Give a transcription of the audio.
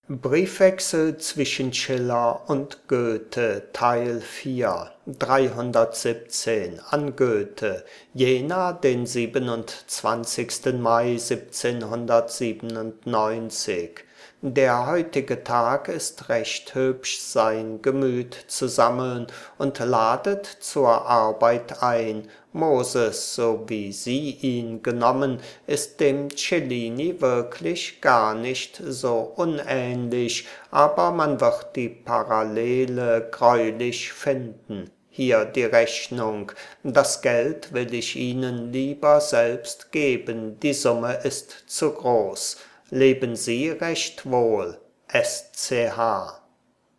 Briefwechsel zwischen Schiller und Goethe, Teil 4, 317 an Goethe, Jena, den 27. Mai 1797. Der heutige Tag ist recht hübsch, sein Gemüt zu sammeln, und ladet zur Arbeit ein. Moses, so wie Sie ihn genommen, ist dem Cellini wirklich gar nicht so unähnlich, aber man wird die Parallele greulich finden. Hier die Rechnung, das Geld will ich Ihnen lieber selbst geben, die Summe ist zu groß. Leben Sie recht wohl, SCH.